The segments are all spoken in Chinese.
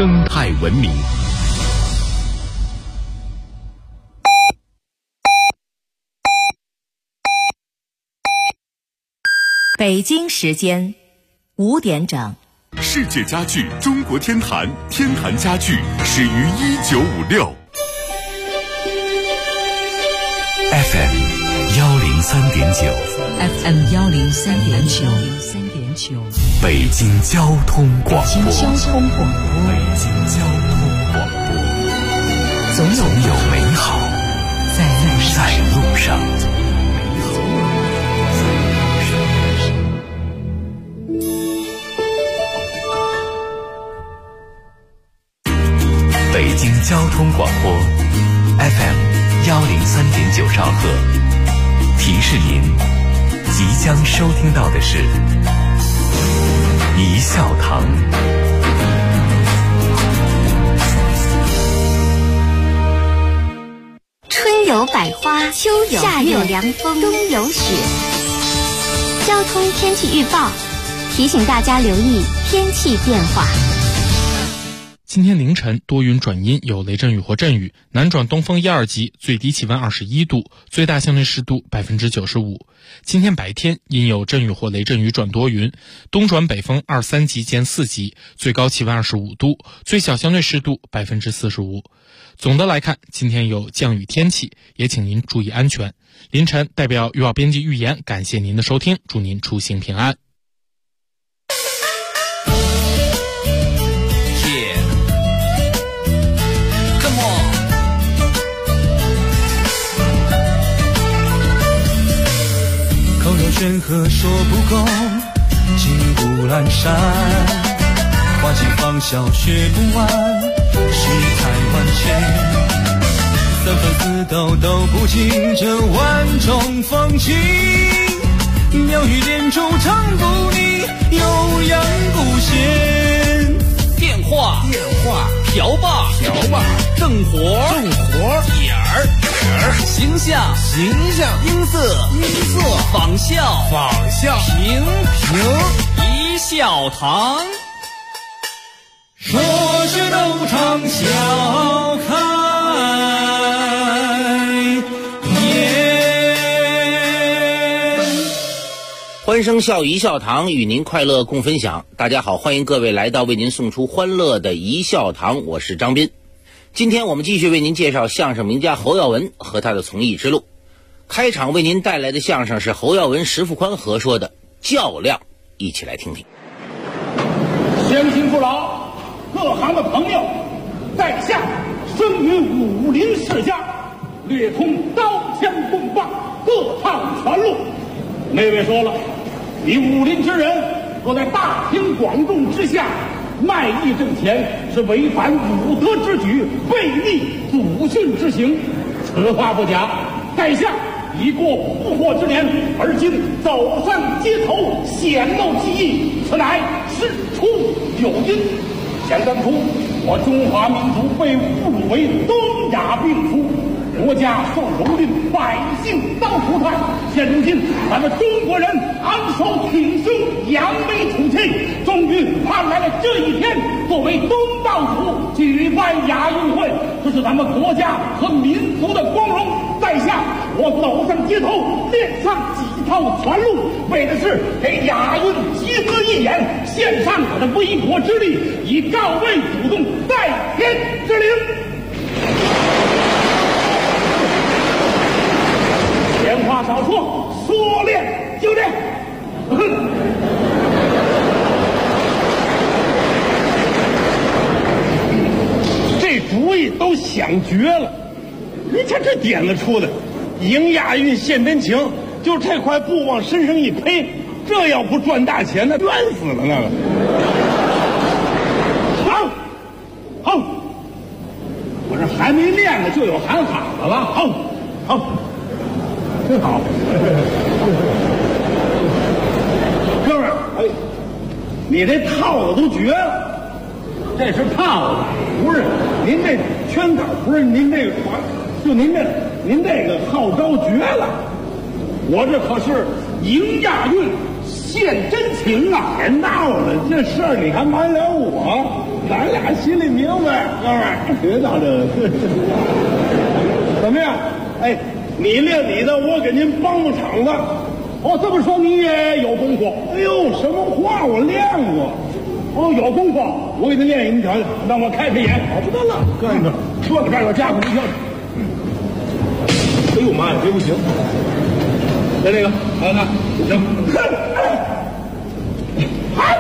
生态文明。 北京时间5点整。 世界家具中国天坛，天坛家具始于1956。FM 103.9，FM 103.9， 北京交通广播， 北京交通广播， 北京交通广播， 总有美好在路上。北京交通广播 FM 103.9兆赫，提示您即将收听到的是一笑堂。 春有百花，秋有夏有凉风，冬有雪。交通天气预报提醒大家留意天气变化。 今天凌晨多云转阴，有雷阵雨或阵雨，南转东风1、2级，最低气温21度，最大相对湿度95%。今天白天阴有阵雨或雷阵雨转多云，东转北风2、3级见4级，最高气温25度，最小相对湿度45%。总的来看，今天有降雨天气，也请您注意安全。凌晨代表预报编辑预言，感谢您的收听，祝您出行平安。 口若悬河说不够，金不阑珊，花期芳笑学不完，世态万千，三分四斗都不尽这万种风情，妙语连珠唱不腻，悠扬不闲。 电话瓢把正活点儿形象音色仿效评一笑堂， 说学逗唱笑开颜。 欢声笑一笑堂，与您快乐共分享。大家好，欢迎各位来到为您送出欢乐的一笑堂，我是张斌。今天我们继续为您介绍相声名家侯耀文和他的从艺之路。开场为您带来的相声是侯耀文、石富宽合说的《较量》，一起来听听。 乡亲父老，各行的朋友，在下生于武林世家，略通刀枪棍棒，各趟传路。那位说了，你武林之人若在大庭广众之下卖艺挣钱，是违反武德之举，背逆祖训之行。此话不假，在下已过不惑之年，而今走上街头，显露技艺，此乃事出有因。想当初，我中华民族被侮辱为东亚病夫，国家受蹂躏，百姓遭涂炭。现如今，咱们中国人昂首挺胸，扬眉吐气，终于盼来了这一天。作为东道主举办亚运会，这是咱们国家和民族的光荣。在下我走上街头，练上几套传路，为的是给亚运集思一演，献上我的微薄之力，以告慰祖宗在天之灵。闲话少说，说练就练。这主意都想绝了，你看这点子出的，赢亚运献真情，就这块布往身上一披，这要不赚大钱，那冤死了那个。好，我这还没练呢，就有喊好的了。好，真好。哥们儿，哎，你这套子都绝了。这是套子，不是您这圈套，不是您这个，就您这个号召绝了。我这可是赢亚运献真情啊！别闹了，这事儿你还瞒了我。 咱俩心里明白，哥们儿，别闹这个。怎么样？哎，你练你的，我给您帮帮场子。哦，这么说你也有功夫？哎呦，什么话？我练过。哦，有功夫，我给您练一个，你瞧瞧，让我开开眼。好不得了，搁那说到这儿，我加快您瞧瞧。哎呦妈呀，这不行！来这个，看看，行。嗨。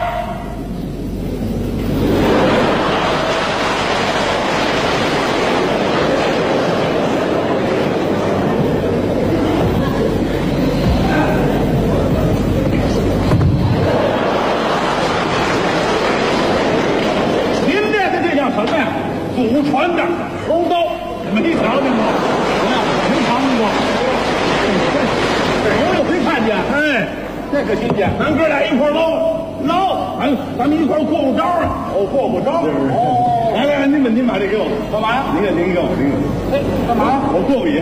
祖传的猴刀，没瞧见过，没尝过，我有没看见？哎，这可新鲜！咱哥俩一块捞，咱们一块过过招啊！哦，过过招。哦，来，您把这给我，干嘛呀？您给我。哎，干嘛？我过过瘾。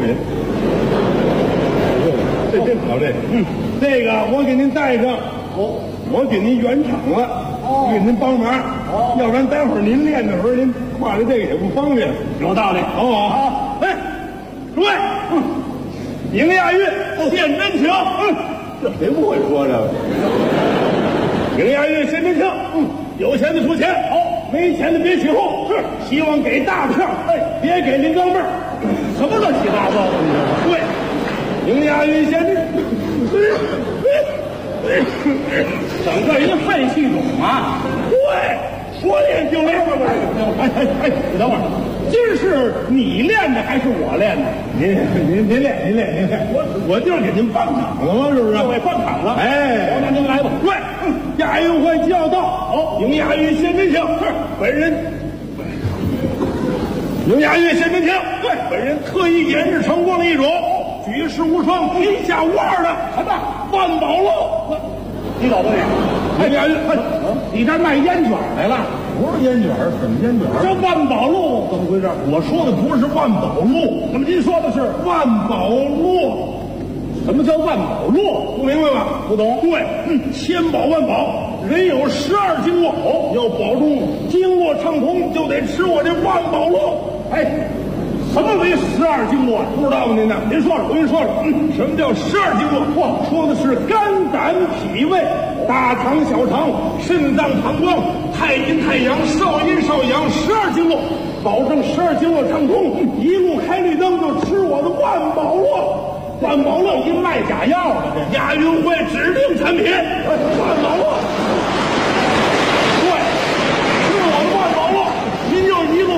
这真好，这个我给您带上。我给您圆场了。给您帮忙，要不然待会儿您练的时候您挎着这个也不方便。有道理，好不好？哎，诸位，迎亚运献真情，这谁不会说这个？迎亚运献真情，有钱的出钱，没钱的别起哄，是希望给大票，别给零钢镚儿，什么乱七八糟的？对，迎亚运献真。整个一肺气肿啊！对，说练就练。哎，你等会儿，今儿是你练的还是我练的？您练。我就是给您放场了吗？是不是？对，放场了。哎，那您来吧。对，亚运会就要到，迎亚运献真情。是，本人迎亚运献真情。对，本人特意研制成功了一种举世无双、天下无二的什么万宝路。你走吧你！哎，亚运，你这卖烟卷来了？不是烟卷，什么烟卷？这万宝路怎么回事？我说的不是万宝路，那么您说的是万宝路。什么叫万宝路？不明白吧？不懂。对，千宝万宝，人有12经络，要保重经络畅通，就得吃我这万宝路。哎。什么为12经络？不知道吗？您呢？您说说，我跟你说说，什么叫12经络？说的是肝胆脾胃、大肠、小肠、肾脏、膀胱、太阴、太阳、少阴、少阳12经络，保证12经络畅通，一路开绿灯就吃我的万宝路。万宝路一卖假药的，这亚运会指定产品，万宝路。对，吃我的万宝路，您就一路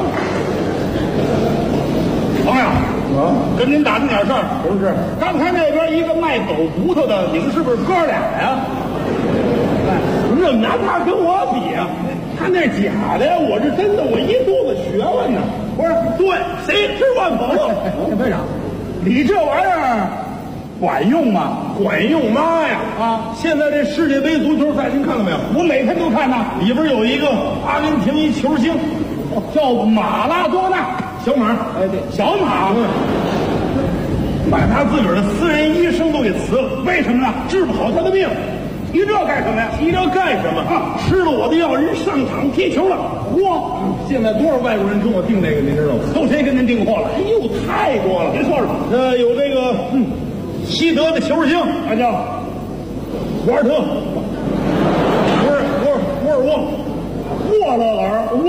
朋友，跟您打听点事儿，是不是？刚才那边一个卖狗骨头的，你们是不是哥俩呀？你怎么拿他跟我比啊？他那假的呀，我是真的，我一肚子学问呢。不是，对，谁吃万宝路？队长，你这玩意儿管用吗？管用妈呀！现在这世界杯足球赛您看了没有？我每天都看呐。里边有一个阿根廷一球星，叫马拉多纳。小马，哎，对，小马，把他自个儿的私人医生都给辞了，为什么呢？治不好他的病。提这干什么呀？提这干什么啊？吃了我的药，人上场踢球了。哇！现在多少外国人跟我订这个，您知道吗？都谁跟您订货了？哎呦，太多了！您说说，有这个西德的球星，他叫沃尔特，不是沃尔沃。沃勒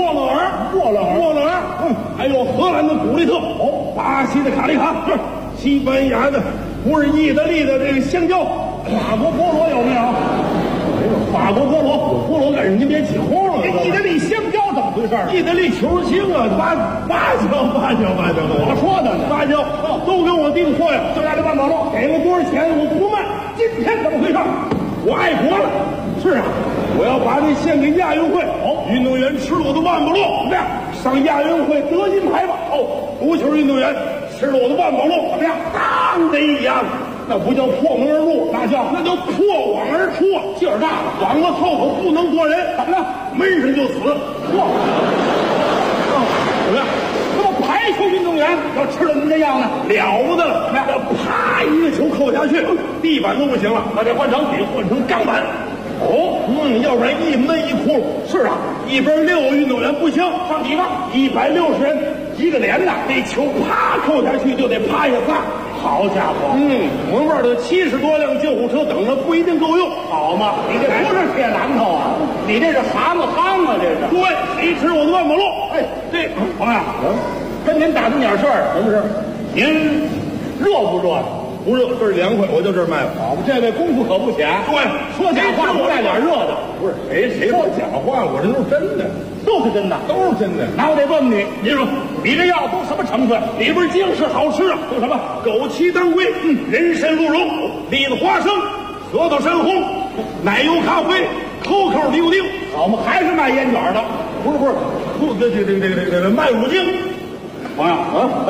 尔，还有荷兰的古利特，巴西的卡利卡，西班牙的，不是意大利的这个香蕉，法国菠萝有没有？法国菠萝，菠萝干什么？您别起哄了。意大利香蕉怎么回事？意大利球星啊，芭蕉，我说的呢，芭蕉都跟我订货呀，就在这万宝路，给了多少钱我不卖。今天怎么回事？我爱国了。是啊，我要把这献给亚运会。运动员吃了我的万宝路，怎么样？上亚运会得金牌吧。足球运动员吃了我的万宝路，怎么样？当的一样，那不叫破门而入，那叫破网而出，劲儿大了，网子后头不能过人，怎么了？闷上就死。怎么样？那么排球运动员要吃了您这样呢，了不得了！要啪一个球扣下去，地板都不行了，把这换成钢板。 要不然一闷一窟窿。是啊，一边6个运动员不行，上几个160人一个连呐，那球啪扣下去就得趴下仨。好家伙，我们这儿的70多辆救护车等着不一定够用，好吗？你这不是铁榔头啊，你这是蛤蟆汤啊，这是。对，谁吃我的万宝路？哎，这朋友，跟您打听点事儿。什么事？您热不热？不热，这儿凉快，我就这儿卖。好，这位功夫可不浅。对，说假话不带点热的。不是谁说假话？我这都是真的，都是真的，都是真的。那我得问问你，您说你这药都什么成分？里边精是好吃啊，有什么？枸杞当归，人参鹿茸，栗子花生，核桃山红，奶油咖啡，扣扣尼古丁。我们还是卖烟卷的。不是，这卖乳精。朋友啊，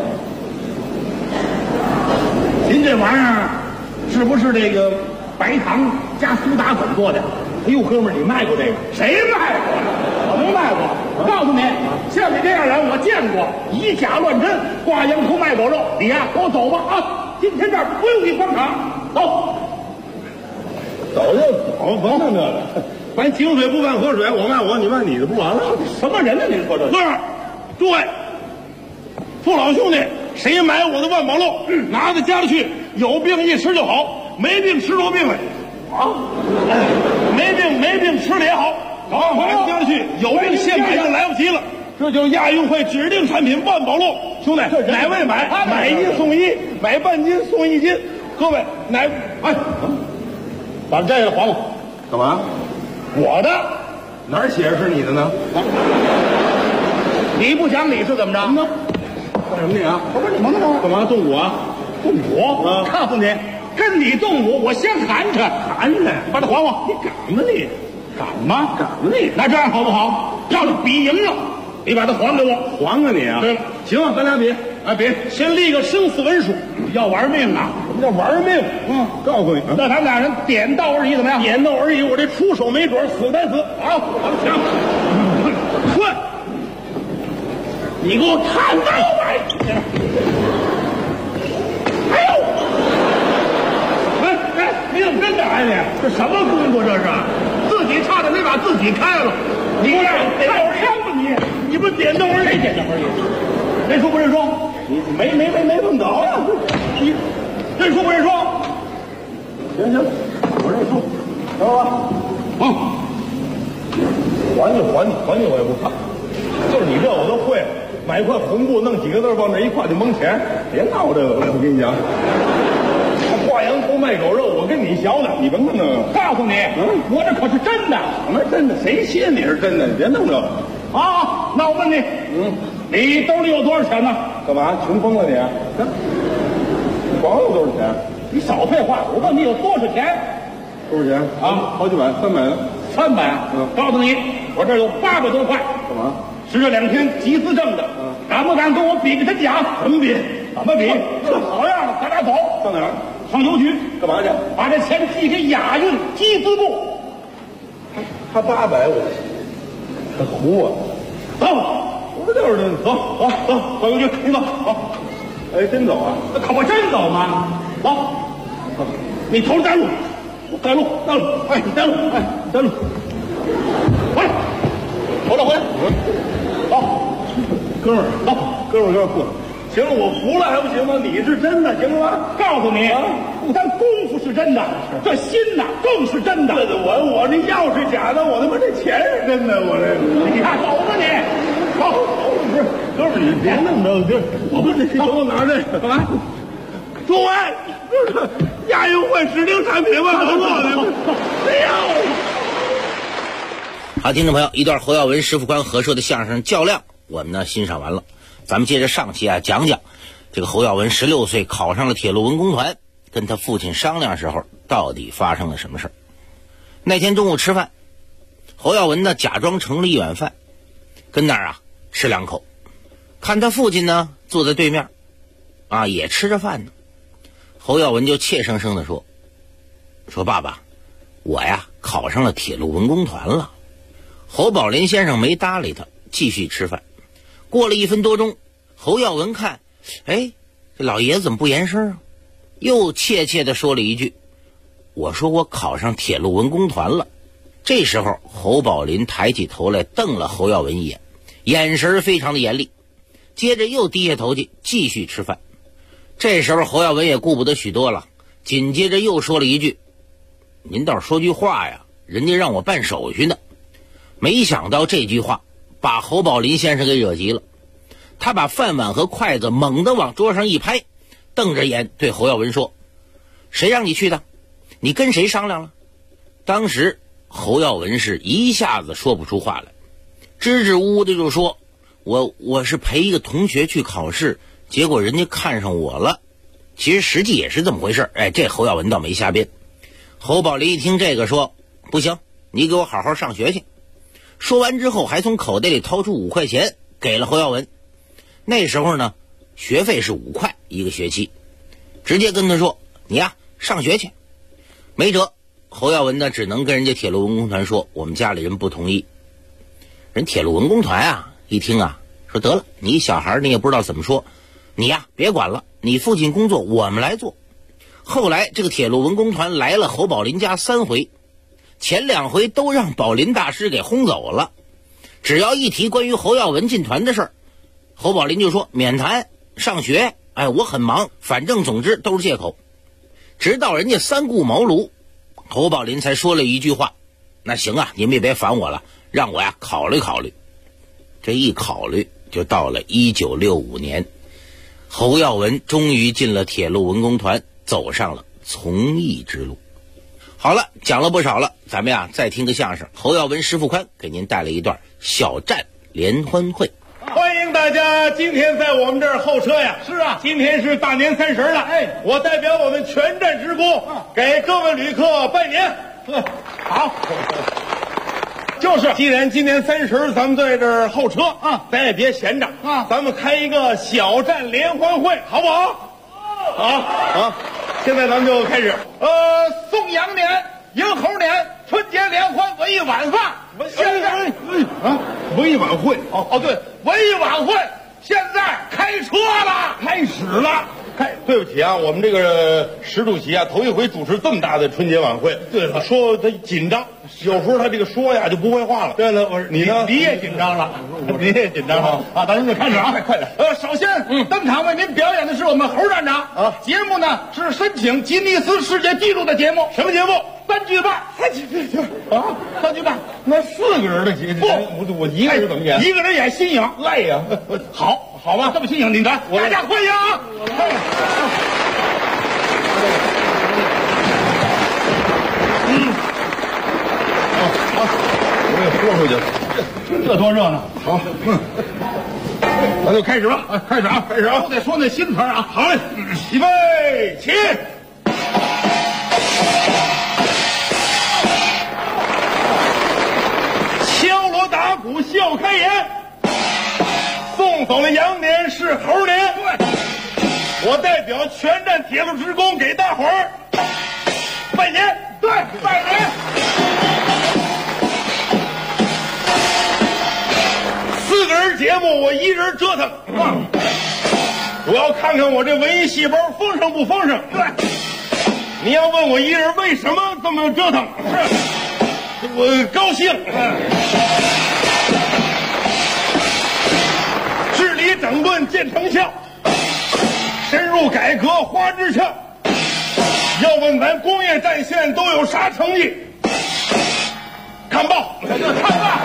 您这玩意儿是不是这个白糖加苏打粉做的？哎呦，哥们儿，你卖过这个？谁卖过？我没卖过。我告诉你，像你这样人我见过，以假乱真，挂羊头卖狗肉。你呀，给我走吧啊！今天这儿不用你帮场，走。走就走，甭弄这个。咱井水不犯河水，我卖我，你卖你的，不完了？什么人呢？您说这？哥们儿，诸位，父老兄弟。谁买我的万宝路，拿到家里去，有病一吃就好，没病吃出病来啊！没病吃了也好，买到家里去，有病现买就来不及了。这就是亚运会指定产品万宝路，兄弟，哪位买1送1，买半斤送1斤。各位哎，把这个还我，干嘛？我的哪儿写着是你的呢？你不讲理是怎么着？干什么你啊？不是你忙干嘛？动武啊？动武啊！告诉你，跟你动武，我先寒碜，把它还我！你敢吗你？敢吗？敢吗你？那这样好不好？要是比赢了，你把它还给我，还给你啊？对了，行啊，咱俩比啊比，先立个生死文书，要玩命啊！什么叫玩命？告诉你，那咱们俩人点到而已，怎么样？点到而已，我这出手没准，死该死啊！行，快！你给我看刀来！哎呦！哎，你怎么真打呀你？这什么工作这是？自己差点没把自己开了。你给我点刀枪吧你不点刀而已？点刀而已。认输不认输？你没碰着呀？你认输不认输？行，我认输，知道吧？还你我也不怕。就是你这我都会。买一块红布，弄几个字往那一挂就蒙钱，别闹这个了！我跟你讲，挂羊头卖狗肉，我跟你学的，你甭弄这个。告诉你，我这可是真的。什么真的？谁信你是真的？你别弄这个啊！那我问你，你兜里有多少钱呢？干嘛？穷疯了你？你光有多少钱？你少废话！我问你有多少钱？多少钱啊？好几百，300了。300？告诉你，我这有800多块。干嘛？是这2天集资挣的，敢不敢跟我比个真假？怎么比？这好样的，咱俩走。上哪儿？上邮局。干嘛去？把这钱寄给亚运集资部。他800，我他唬我。走，我就是这走，上邮局，你走。好，哎，真走啊？那可不真走吗？走，你头带路，我带路，哎，你带路，带路，回来。走，哥们儿，过。行了，我服了还不行吗？你是真的，行了吗？告诉你，不单功夫是真的，这心呐更是真的。我这药是假的，我他妈这钱是真的，我这你看走吧你，走，不是哥们儿，你别弄这个，我不是给我拿这个干嘛？诸位，这是亚运会指定产品万宝路的，谁要？好，听众朋友，一段侯耀文、石富宽合说的相声《较量》，我们呢欣赏完了。咱们接着上期讲讲这个侯耀文16岁考上了铁路文工团，跟他父亲商量时候到底发生了什么事儿。那天中午吃饭，侯耀文呢假装盛了一碗饭，跟那儿吃2口，看他父亲呢坐在对面也吃着饭呢。侯耀文就怯生生地说爸爸，我呀考上了铁路文工团了。侯宝林先生没搭理他，继续吃饭。过了1分多钟，侯耀文看，这老爷子怎么不言声啊？又怯怯地说了一句：“ 我说我考上铁路文工团了。这时候侯宝林抬起头来瞪了侯耀文一眼，眼神非常的严厉，接着又低下头去继续吃饭。这时候侯耀文也顾不得许多了，紧接着又说了一句：您倒是说句话呀，人家让我办手续呢。没想到这句话把侯宝林先生给惹急了，他把饭碗和筷子猛地往桌上一拍，瞪着眼对侯耀文说：谁让你去的？你跟谁商量了？当时侯耀文是一下子说不出话来，支支吾吾的就说：我是陪一个同学去考试，结果人家看上我了。其实实际也是这么回事。这侯耀文倒没瞎编。侯宝林一听这个说：不行，你给我好好上学去。说完之后还从口袋里掏出5块钱给了侯耀文。那时候呢，学费是5块一个学期，直接跟他说：你呀上学去。没辙，侯耀文呢只能跟人家铁路文工团说：我们家里人不同意。人铁路文工团啊一听啊，说得了，你小孩你也不知道怎么说，你呀别管了，你父亲工作我们来做。后来这个铁路文工团来了侯宝林家3回，前2回都让宝林大师给轰走了。只要一提关于侯耀文进团的事儿，侯宝林就说免谈，上学，我很忙，反正总之都是借口。直到人家3顾茅庐，侯宝林才说了一句话：那行啊，你们也别烦我了，让我呀考虑考虑。这一考虑就到了1965年，侯耀文终于进了铁路文工团，走上了从艺之路。好了，讲了不少了，咱们呀再听个相声，侯耀文、石富宽给您带来一段小站联欢会。 欢迎大家今天在我们这儿候车呀！是啊，今天是大年30了。我代表我们全站职工，给各位旅客拜年。好，就是，既然今年30，咱们在这儿候车啊，咱也别闲着啊，咱们开一个小站联欢会，好不好？好，现在咱们就开始。送羊年、迎猴年、春节联欢文艺晚饭。现在文艺晚会对，文艺晚会现在开车了，开始了。对不起啊，我们这个石主席啊，头一回主持这么大的春节晚会。对了，说他紧张，有时候他这个说呀就不会话了。对了，你呢？你也紧张了，你也紧张了啊！咱们就开始啊，快点。首先登场为您表演的是我们侯站长啊。节目呢是申请吉尼斯世界纪录的节目。什么节目？3句半。3句半。那4个人的节目，我一个人怎么演？一个人演新颖，累呀。好吧，这么新颖，你看，大家欢迎啊！我给说出去了，这多热闹！好，咱就开始吧，开始啊！都得说那新词啊！好嘞，预备起！敲锣打鼓笑开颜。送走了羊年是猴年，对，我代表全站铁路职工给大伙儿拜年，对，拜年。4个人节目，我一人折腾，主要看看我这文艺细胞丰盛不丰盛。对，你要问我一人为什么这么折腾，是我高兴。治理整顿见成效，深入改革花枝俏。要问咱工业战线都有啥成绩？看报，看报，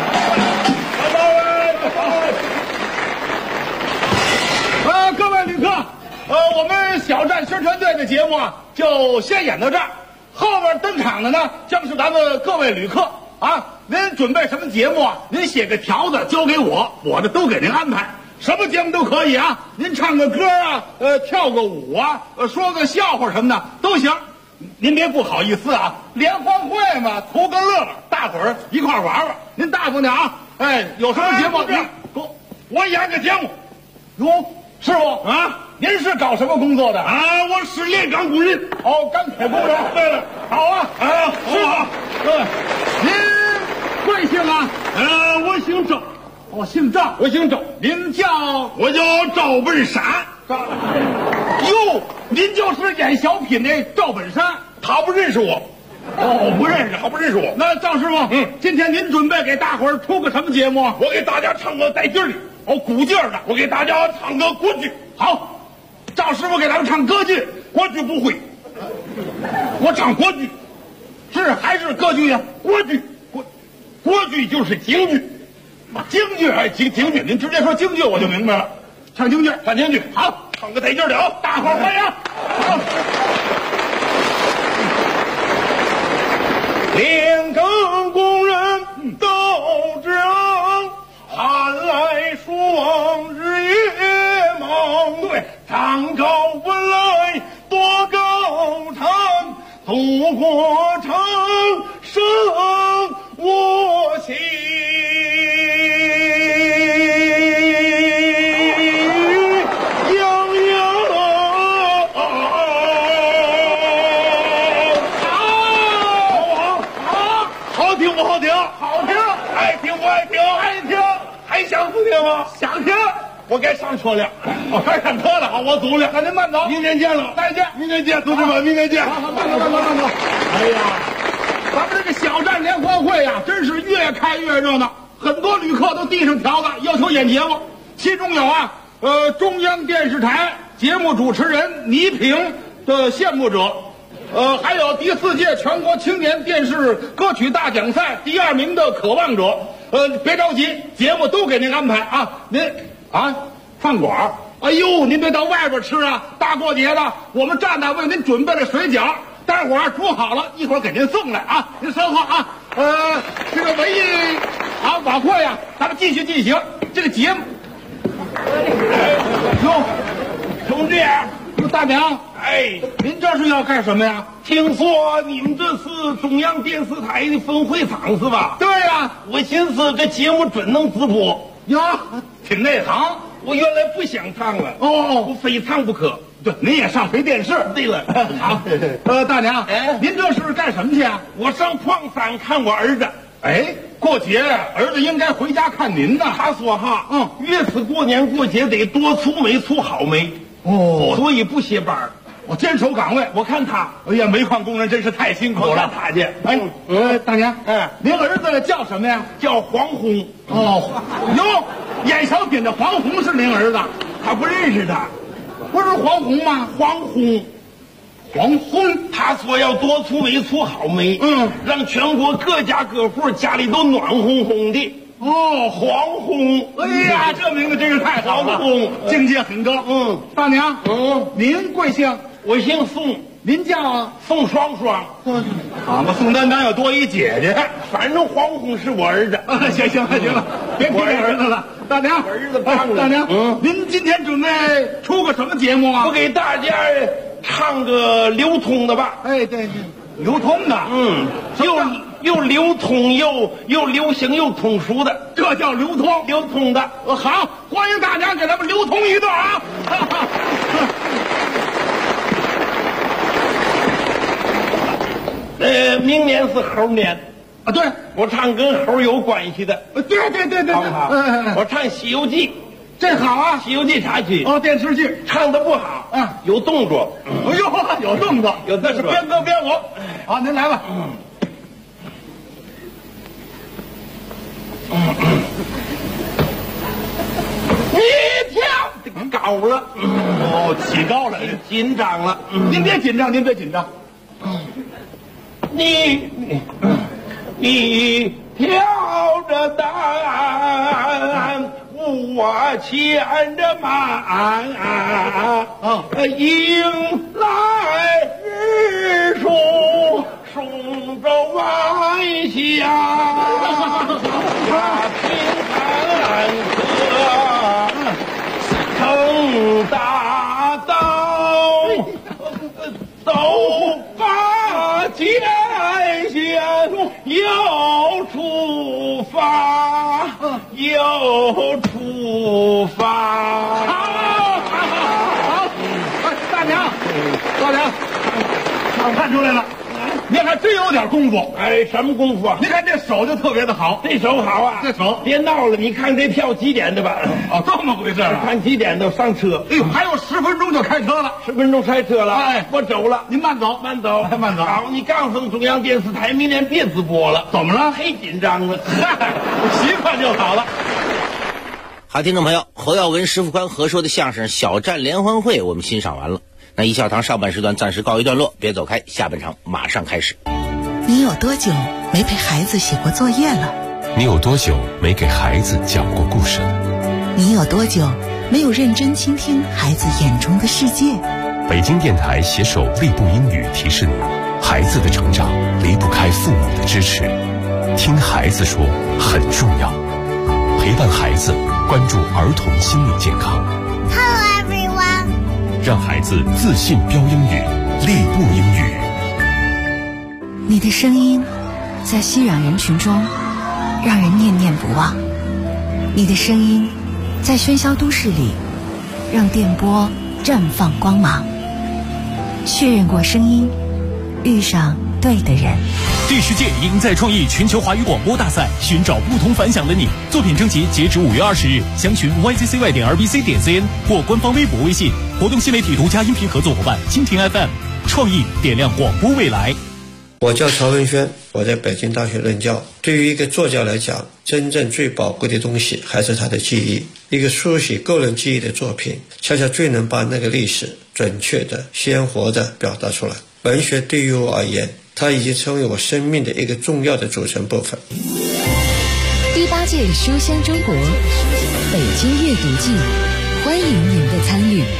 各位旅客，我们小站宣传队的节目啊，就先演到这儿。后边登场的呢，将是咱们各位旅客啊。您准备什么节目啊？您写个条子交给我，我的都给您安排。什么节目都可以啊，您唱个歌啊，跳个舞啊，说个笑话什么的都行。您别不好意思啊，联欢会嘛，图个乐，大伙儿一块玩玩。您大方点啊，有什么节目？我演个节目。哟，师傅啊，您是搞什么工作的啊？我是炼钢工人。钢铁工人。对了，好啊，师傅，您贵姓啊？我姓赵。姓赵，我姓赵。您叫？我叫赵本山。哟，您就是演小品那赵本山？他不认识我。 哦，不认识，还不认识我。那赵师傅，今天您准备给大伙儿出个什么节目啊？我给大家唱个带劲儿的，鼓劲儿的。我给大家唱个国剧。好，赵师傅给咱们唱歌剧，国剧不会，我唱国剧，是还是歌剧呀？国剧，国剧就是京剧，京剧哎，京剧，您直接说京剧我就明白了。唱京剧，唱京剧，好，唱个带劲儿的啊！大伙儿欢迎。好。连耕工人斗志昂，寒来霜日夜忙。对，长高本来多高长，祖国长生我心。想不听吗？想听，我该上车了。我该上车了，好，我走了。那您慢走，明天见了，再见，明天见，同志们，明天见。好，慢走。哎呀，咱们这个小站联欢会呀，真是越开越热闹，很多旅客都递上条子，要求演节目，其中有中央电视台节目主持人倪萍的羡慕者。还有第4届全国青年电视歌曲大奖赛第2名的渴望者。别着急，节目都给您安排啊。您饭馆，哎呦，您别到外边吃啊！大过节的，我们站那为您准备了水饺，待会儿煮好了，一会儿给您送来啊。您稍后啊，这个文艺晚会呀，咱们继续进行这个节目。哟，同志。大娘，哎，您这是要干什么呀？听说你们这是中央电视台的分会场是吧？对呀，我寻思这节目准能直播呀，挺内行。我原来不想唱了，我非唱不可。对，您也上回电视。对了，好，大娘，您这是干什么去啊？我上矿山看我儿子。哎，过节儿子应该回家看您呢。他说越是过年过节得多出煤出好煤。所以不歇班，我坚守岗位。我看他，哎呀，煤矿工人真是太辛苦了。他去，大娘，您儿子叫什么呀？叫黄宏。哟，演小品的黄宏是您儿子？他不认识他，不是黄宏吗？黄宏，他说要多出煤出好煤，让全国各家各户家里都暖烘烘的。黄宏，哎呀，这名字真是太好了，黄宏境界很高。大娘，您贵姓？我姓宋，您叫宋双双。我宋丹丹要多一姐姐，反正黄宏是我儿子。行了，别提我儿子了。大娘，我儿子胖了。大娘，您今天准备出个什么节目啊？我给大家唱个流通的吧。哎，对，流通的，又流通又流行又通俗的，这叫流通的。好，欢迎大家给咱们流通一段啊！明年是猴年啊，对，我唱跟猴有关系的。对，好，我唱《西游记》，这好啊，《西游记》插曲电视剧唱的不好有动作。哎呦，有动作，有这是边歌边舞。好，您来吧。你跳高了，起高了，紧张了。您别紧张，你跳着担，我牵着马，迎来日出，松州晚霞，平安可撑大刀，走吧前线又出发，好，大娘，我看出来了，您您还真有点功夫。 哎，什么功夫啊？ 您看这手就特别的好， 这手好啊！ 这手别闹了，你看这票几点的吧？ 哦，这么回事啊？ 看几点的上车？ 哎呦，还有10分钟就开车了 ，10分钟开车了。 哎， 我走了， 您慢走， 慢走， 慢走。 好，你告诉中央电视台，明年别直播了。 怎么了？ 忒紧张了， 习惯就好了。 好，听众朋友，侯耀文、石富宽合说的相声《小站联欢会》我们欣赏完了。那一笑堂上半时段暂时告一段落，别走开，下半场马上开始。 你有多久没陪孩子写过作业了？ 你有多久没给孩子讲过故事了？ 你有多久没有认真倾听孩子眼中的世界？ 北京电台携手立步英语提示你，孩子的成长离不开父母的支持，听孩子说很重要，陪伴孩子，关注儿童心理健康。 Hello everyone， 让孩子自信飙英语，立步英语。 你的声音在熙攘人群中让人念念不忘，你的声音在喧嚣都市里让电波绽放光芒。确认过声音，遇上对的人。 第10届赢在创意全球华语广播大赛，寻找不同凡响的你。作品征集截止5月20日，详询 yzcy.rbc.cn 或官方微博微信。活动新媒体独家音频合作伙伴蜻蜓 FM， 创意点亮广播未来。 我叫曹文轩，我在北京大学任教。对于一个作家来讲，真正最宝贵的东西还是他的记忆。一个书写个人记忆的作品，恰恰最能把那个历史准确的、鲜活的表达出来。文学对于我而言，它已经成为我生命的一个重要的组成部分。 第8届书香中国北京阅读季，欢迎您的参与。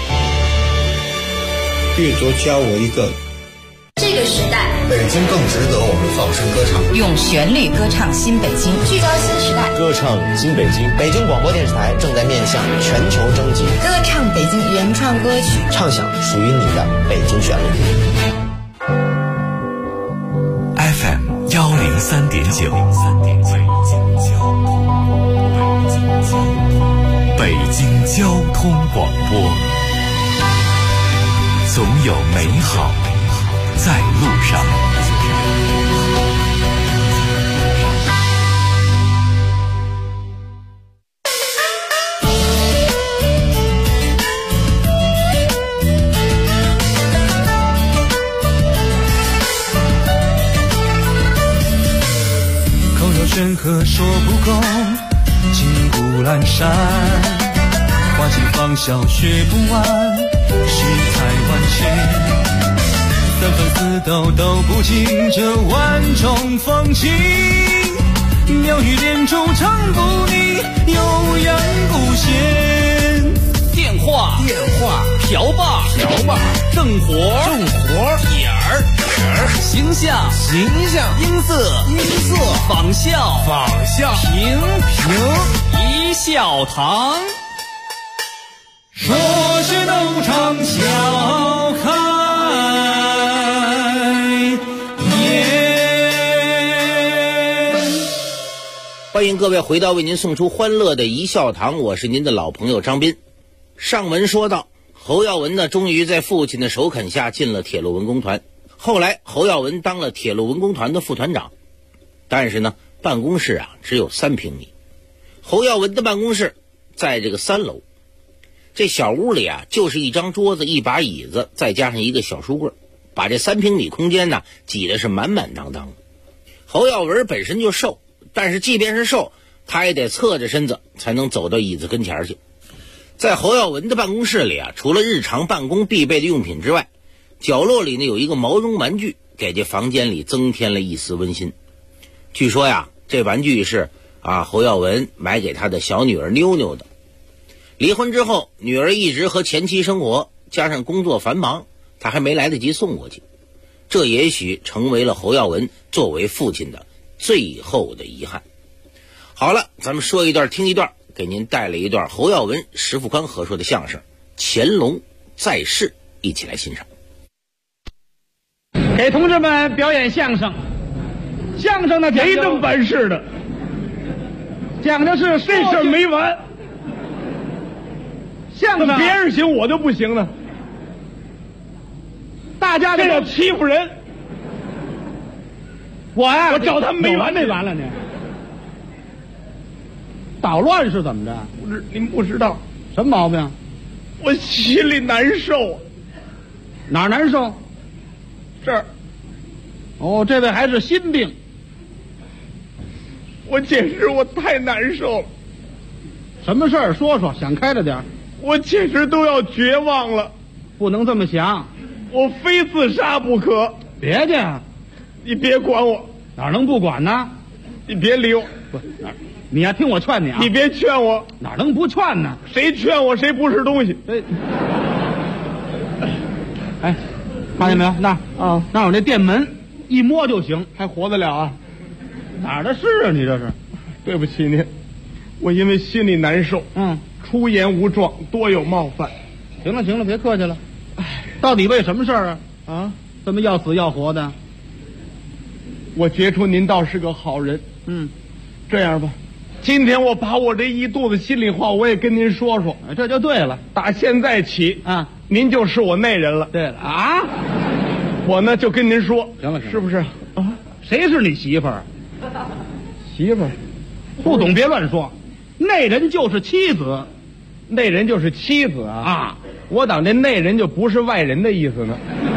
阅读教我一个这个时代， 北京更值得我们放声歌唱， 用旋律歌唱新北京，聚焦新时代， 歌唱新北京。 北京广播电视台正在面向全球征集， 歌唱北京原创歌曲， 唱响属于你的北京旋律。 FM 103.9，北京交通广播，总有美好在路上。 口有深刻说不够，金谷阑珊，花尽芳笑学不完，世态万千。三分四斗都不尽这万种风情，妙语连珠唱不腻，悠扬不闲。 电话瓢把正活点儿形象音色仿效平一笑堂。 说是弄场笑开欢迎各位回到为您送出欢乐的一笑堂，我是您的老朋友张斌。上文说到，侯耀文呢，终于在父亲的首肯下进了铁路文工团。后来侯耀文当了铁路文工团的副团长，但是呢，办公室只有3平米。侯耀文的办公室在这个3楼，这小屋里就是一张桌子、一把椅子，再加上一个小书柜，把这3平米空间挤得是满满当当的。侯耀文本身就瘦，但是即便是瘦，他也得侧着身子才能走到椅子跟前去。在侯耀文的办公室里除了日常办公必备的用品之外，角落里呢有一个毛绒玩具，给这房间里增添了一丝温馨。据说这玩具是侯耀文买给他的小女儿妞妞的。离婚之后，女儿一直和前妻生活，加上工作繁忙，他还没来得及送过去。这也许成为了侯耀文作为父亲的最后的遗憾。好了，咱们说一段听一段，给您带来一段侯耀文、石富宽合说的相声《乾隆在世》，一起来欣赏。 给同志们表演相声，相声呢没这么办事的，讲的是这事儿没完。相声别人行我就不行了，大家这叫欺负人。 我呀， 我找他没完没完了你。捣乱是怎么着？ 不是，您不知道什么毛病？ 我心里难受。 哪儿难受？ 这儿。 哦，这位还是心病。 我简直我太难受了。 什么事儿？说说，想开了点。 我简直都要绝望了。 不能这么想， 我非自杀不可。 别介， 你别管我。 哪能不管呢？ 你别理我。 不，你呀，听我劝你啊。 你别劝我。 哪能不劝呢？ 谁劝我谁不是东西。 哎，看见没有？那有那店门，一摸就行， 还活得了啊？ 哪儿的事啊？你这是？ 对不起您，我因为心里难受，出言无状，多有冒犯。 行了行了，别客气了。到底为什么事儿啊？ 啊， 这么要死要活的？ 我觉出您倒是个好人。这样吧，今天我把我这一肚子心里话我也跟您说说， 这就对了。 打现在起啊， 您就是我内人了。 对了啊， 我呢就跟您说， 行了， 是不是？ 啊，谁是你媳妇儿？ 媳妇儿， 不懂别乱说。内人就是妻子， 内人就是妻子啊！啊，我当这内人就不是外人的意思呢。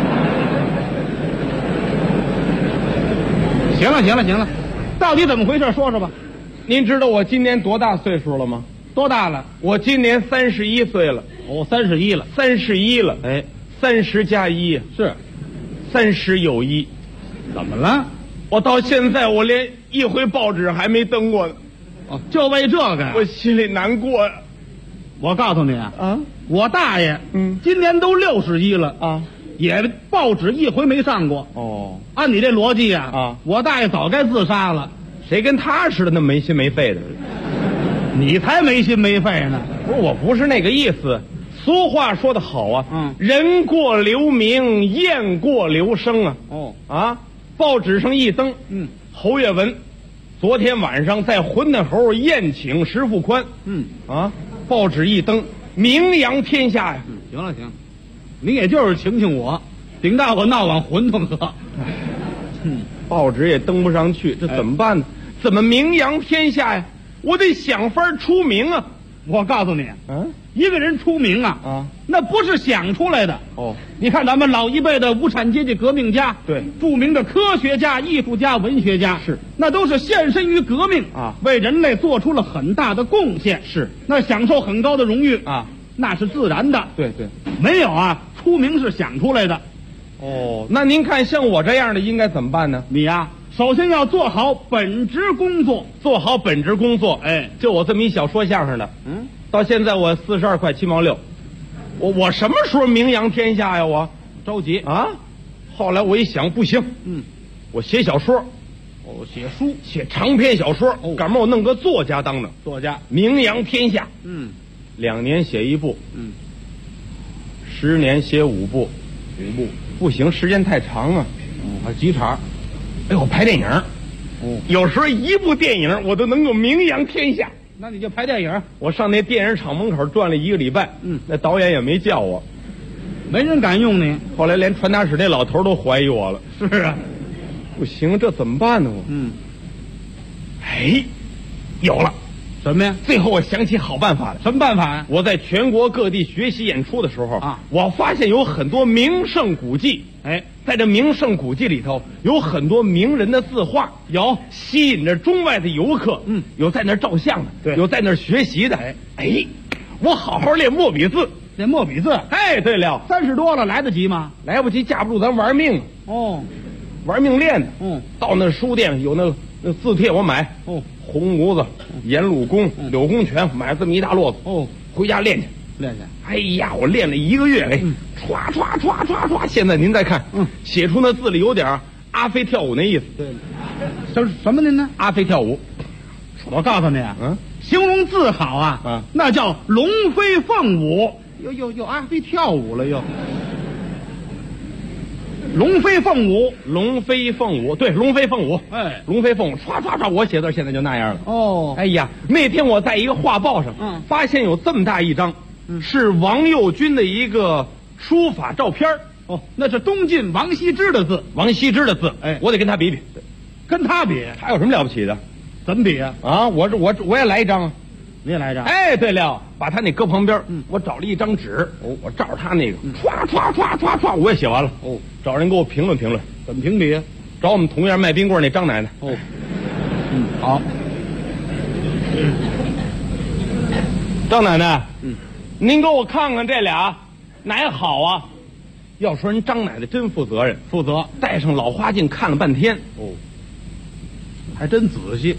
行了行了行了，到底怎么回事？说说吧。 您知道我今年多大岁数了吗？ 多大了？ 我今年31岁了。 哦，31了 ，31了。 哎 ，30加1 是 30有1。 怎么了？ 我到现在我连一回报纸还没登过呢。 哦，就为这个呀？ 我心里难过呀。 我告诉你啊，我大爷今年都61了啊， 也报纸一回没上过。 哦， 按你这逻辑啊，我大爷早该自杀了。 谁跟他似的那么没心没肺的？ 你才没心没肺呢！ 不是，我不是那个意思。俗话说得好啊，人过留名，雁过留声啊。 哦啊，报纸上一登，侯月文昨天晚上在浑的侯宴请石富宽。报纸一登，名扬天下呀。 行了行，你也就是请请我，顶大我闹往馄饨喝。 报纸也登不上去，这怎么办呢？怎么名扬天下呀？我得想法出名啊！ 我告诉你，一个人出名啊，那不是想出来的。 哦， 你看咱们老一辈的无产阶级革命家， 对， 著名的科学家、艺术家、文学家， 是， 那都是献身于革命啊， 为人类做出了很大的贡献， 是， 那享受很高的荣誉啊， 那是自然的。 对对， 没有啊，出名是想出来的。 哦，那您看像我这样的应该怎么办呢？ 你呀，首先要做好本职工作， 做好本职工作。 哎， 就我这么一小说相声的，到现在我42块7毛6，我什么时候名扬天下呀？我着急啊！后来我一想，不行，我写小说， 写书， 写长篇小说，赶明我弄个作家当当， 作家名扬天下。2年写1部，10年写5部，5部不行，时间太长啊， 还几场。 哎，我拍电影，有时候1部电影我都能够名扬天下。 那你就拍电影， 我上那电影厂门口转了1个礼拜，那导演也没叫我， 没人敢用你。 后来连传达室那老头都怀疑我了。 是啊， 不行，这怎么办呢？我哎，有了， 什么呀？ 最后我想起好办法了。 什么办法呀？ 我在全国各地学习演出的时候啊，我发现有很多名胜古迹。哎，在这名胜古迹里头，有很多名人的字画，有吸引着中外的游客，有在那儿照相的， 对， 有在那儿学习的。哎，我好好练墨笔字， 练墨笔字。 哎，对了 ，30多了，来得及吗？ 来不及，架不住咱玩命。 哦， 玩命练的。到那书店有那字帖，我买。红炉子、颜鲁公、柳公权，买这么一大摞子。回家练去。 练去。 哎呀，我练了1个月，唰唰唰唰唰。现在您再看，写出那字里有点阿飞跳舞那意思。 对，什么您呢？ 阿飞跳舞。 我告诉你啊，形容字好啊，那叫龙飞凤舞。又阿飞跳舞了又。龙飞凤舞， 龙飞凤舞，对，龙飞凤舞， 哎， 龙飞凤舞，唰唰唰，我写字现在就那样了。 哦， 哎呀，那天我在一个画报上，发现有这么大一张，是王右军的一个书法照片。 哦，那是东晋王羲之的字， 王羲之的字，哎，我得跟他比比。 跟他比， 他有什么了不起的？ 怎么比啊？ 啊，我也来一张啊！ 你也来一张？ 哎，对了，把他那搁旁边，我找了一张纸，我照着他那个，唰唰唰唰唰，我也写完了。找人给我评论评论， 怎么评比啊？ 找我们同院卖冰棍那张奶奶。 好。 张奶奶，您给我看看这俩哪好啊？要说人张奶奶真负责任， 负责， 戴上老花镜看了半天， 还真仔细。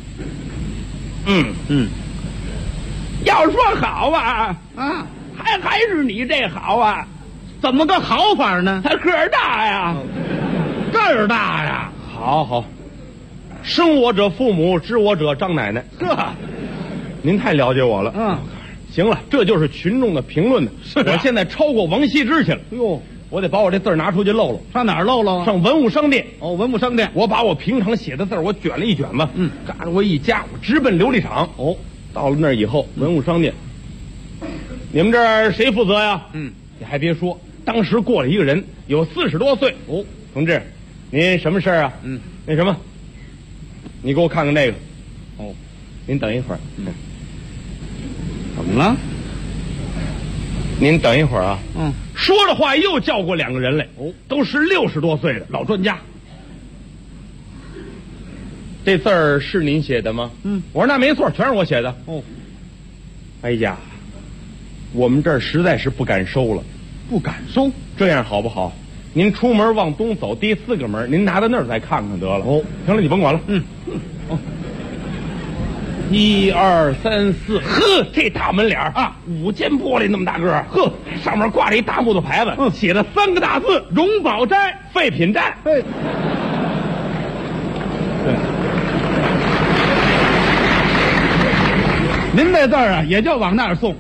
要说好啊，还是你这好啊？ 怎么个好法呢？ 他个儿大呀， 个儿大呀。 好，生我者父母，知我者张奶奶。 呵， 您太了解我了。行了，这就是群众的评论呢。 是我现在超过王羲之去了。 哟， 我得把我这字拿出去露露。 上哪儿露露？ 上文物商店。 文物商店。 我把我平常写的字我卷了一卷子，嘎着我一夹，我直奔琉璃厂。到了那儿以后，文物商店，你们这儿谁负责呀？你还别说，当时过来一个人，有40多岁。同志，您什么事儿啊？那什么，你给我看看这个。您等一会儿。 怎么了？ 您等一会儿啊。说着话又叫过2个人来。都是60多岁的老专家。这字儿是您写的吗？我说那没错，全是我写的。哎呀，我们这儿实在是不敢收了。 不敢收？ 这样好不好？您出门往东走，第4个门，您拿到那儿再看看得了。行了，你甭管了。1、2、3、4，呵，这大门脸啊，5间玻璃那么大个儿，呵，上面挂着一大木头牌子，写了3个大字：荣宝斋废品站。 对。您这字儿啊，也就往那儿送。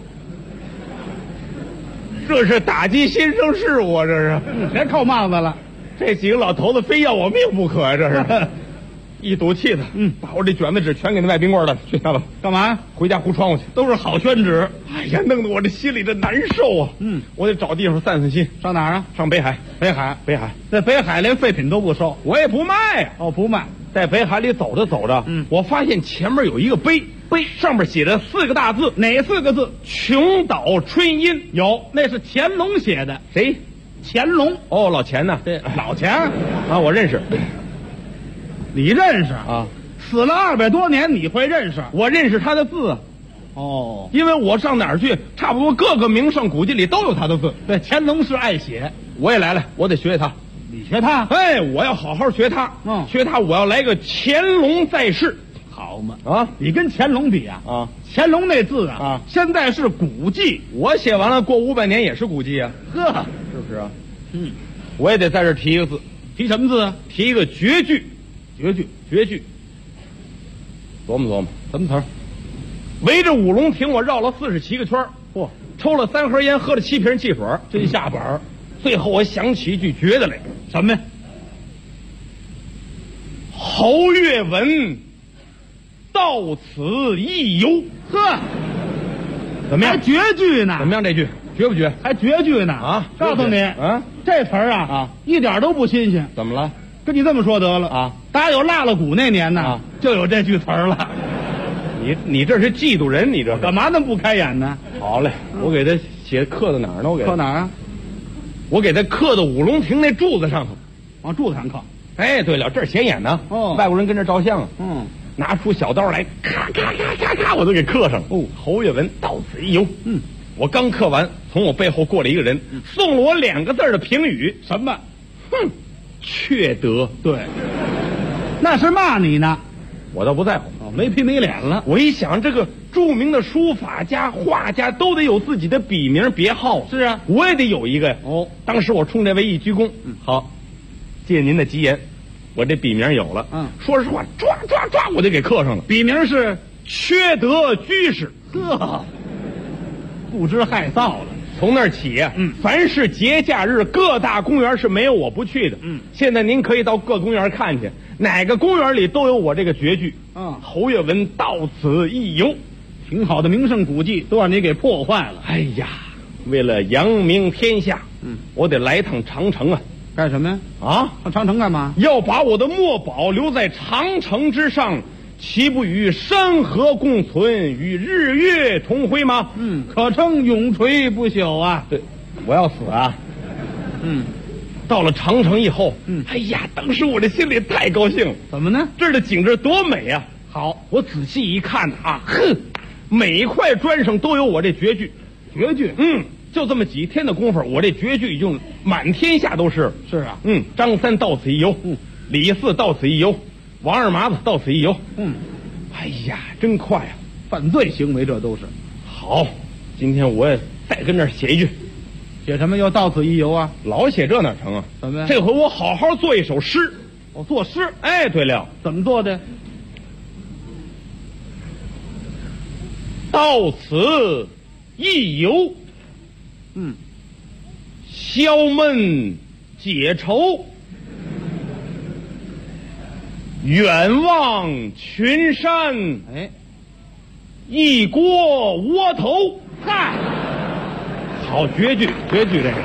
这是打击新生事物啊！这是别扣帽子了。 这几个老头子非要我命不可啊！这是。一赌气的，把我这卷子纸全给那卖冰棍的去下了。 干嘛？ 回家糊窗户去。 都是好宣纸。 哎呀，弄得我这心里这难受啊！我得找地方散散心。 上哪儿啊？ 上北海。 北海。 在北海连废品都不收， 我也不卖呀。 不卖。 在北海里走着走着，我发现前面有一个碑，上面写着4个大字。 哪4个字？ 穷岛春阴。 有，那是乾隆写的。 谁？ 乾隆。 老钱呢？ 对，老钱啊，我认识。 你认识啊？ 死了200多年，你会认识？ 我认识他的字。因为我上哪儿去，差不多各个名胜古迹里都有他的字。 对，乾隆是爱写。 我也来了，我得学他。 你学他？ 哎，我要好好学他。学他，我要来个乾隆在世。 好嘛？你跟乾隆比啊？乾隆那字啊，现在是古迹。 我写完了，过500年也是古迹啊。 呵， 是不是啊？我也得在这提一个字。 提什么字啊？ 提一个绝句。绝句。琢磨琢磨， 什么词儿？ 围着五龙亭，我绕了47个圈。抽了3盒烟，喝了7瓶汽水， 真下本儿。 最后我想起一句绝的来， 什么呀？ 侯月文到此一游。 呵， 怎么样？ 还绝句呢？ 怎么样？这句绝不绝？ 还绝句呢？ 啊！ 告诉你，这词儿啊，一点都不新鲜。 怎么了？ 跟你这么说得了啊！打有腊了鼓那年呢，就有这句词儿了。 你这是嫉妒人，你这干嘛那么不开眼呢？ 好嘞，我给他刻到哪儿呢？我给刻哪儿啊？ 我给他刻到五龙亭那柱子上头， 往柱子上刻。 哎，对了，这儿显眼呢。外国人跟这照相啊。拿出小刀来，咔咔咔咔咔，我都给刻上了。侯月文到此一游。我刚刻完，从我背后过来一个人，送了我2个字的评语。 什么？ 哼，缺德。 对，那是骂你呢。 我倒不在乎， 没皮没脸了。 我一想，这个著名的书法家、画家都得有自己的笔名别号。 是啊， 我也得有一个。当时我冲这位一鞠躬，好，借您的吉言，我这笔名有了。说实话，抓，我就给刻上了。 笔名是缺德居士。 呵，不知害臊了。 从那儿起呀，凡是节假日，各大公园是没有我不去的。现在您可以到各公园看去，哪个公园里都有我这个绝句。侯月文到此一游， 挺好的名胜古迹都让你给破坏了。 哎呀，为了扬名天下，我得来趟长城啊！ 干什么呀？ 啊， 上长城干嘛？ 要把我的墨宝留在长城之上，岂不与山河共存，与日月同辉吗？ 可称永垂不朽啊！ 对，我要死啊！到了长城以后，哎呀，当时我这心里太高兴了。 怎么呢？ 这儿的景致多美啊！ 好， 我仔细一看啊，每一块砖上都有我这绝句。 绝句？ 就这么几天的功夫，我这绝句已经满天下都是。 是啊， 张三到此一游，李四到此一游，王二麻子到此一游。哎呀，真快啊！ 犯罪行为这都是。 好，今天我也再跟这儿写一句。 写什么？要到此一游啊？ 老写这哪成啊？ 怎么呀？ 这回我好好做一首诗。 我作诗？ 哎，对了， 怎么做的？ 到此一游，消闷解愁，远望群山，一锅窝头。 嗨， 好绝句，绝句这个，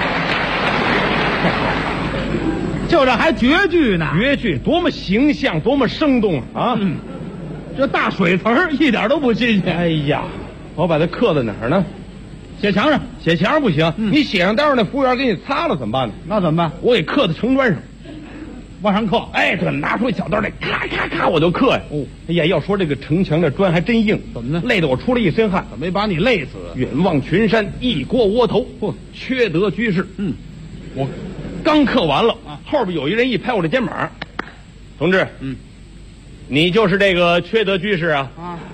就这还绝句呢？ 绝句多么形象，多么生动啊！ 这大水词儿一点都不新鲜。 哎呀，我把它刻在哪儿呢？ 写墙上。 写墙上不行，你写上，待会儿那服务员给你擦了怎么办呢？ 那怎么办？ 我给刻在城砖上， 往上刻。 哎，对，拿出小刀来，咔咔咔，我就刻呀。哎呀，要说这个城墙这砖还真硬， 怎么呢？ 累得我出了一身汗。 怎么没把你累死？ 远望群山，一锅窝头，缺德居士。我刚刻完了，后边有一人一拍我的肩膀，同志，你就是这个缺德居士啊？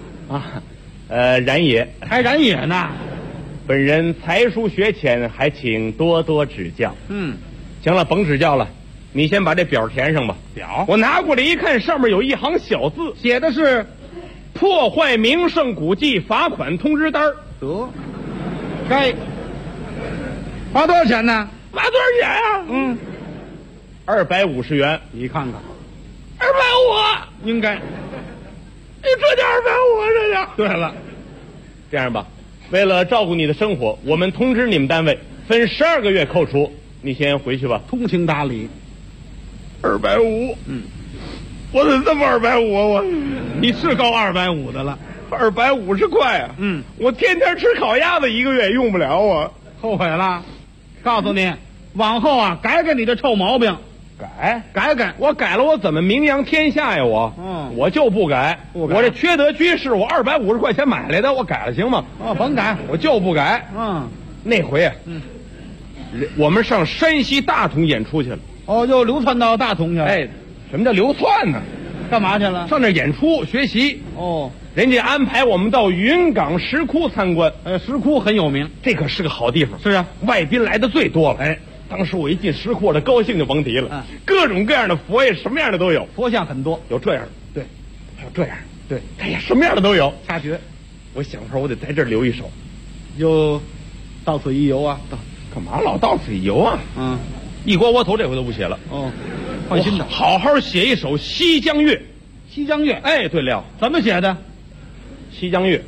然也， 还然也呢。 本人才疏学浅，还请多多指教。行了，甭指教了，你先把这表填上吧。 表？ 我拿过来一看，上面有一行小字， 写的是破坏名胜古迹罚款通知单。 得，该罚多少钱呢？ 罚多少钱啊？250元。 你看看 ，250， 应该。 你这点250，这点。对了，这样吧，为了照顾你的生活，我们通知你们单位分12个月扣除，你先回去吧。 通情达理。 250，我怎么这么250啊？ 你是够250的了 ，250块啊！我天天吃烤鸭子，1个月用不了啊， 后悔了。告诉你，往后啊，改改你的臭毛病。改， 我改了，我怎么名扬天下呀？我就不改。我这缺德居士，我250块钱买来的，我改了行吗？ 甭改， 我就不改。那回我们上山西大同演出去了。 又流窜到大同去了。 哎，什么叫流窜呢？ 干嘛去了？ 上那演出学习。人家安排我们到云冈石窟参观。 石窟很有名， 这可是个好地方。 是啊， 外宾来的最多了。当时我一进石窟，我这高兴就甭提了。各种各样的佛爷，什么样的都有， 佛像很多， 有这样的， 对， 还有这样， 对， 哎呀，什么样的都有。 瞎学。 我想说，我得在这儿留一手， 就到此一游啊。 干嘛老到此一游啊？一锅窝头这回都不写了。 换新的， 好好写一首《西江月》。 西江月， 哎，对了， 怎么写的？ 西江月，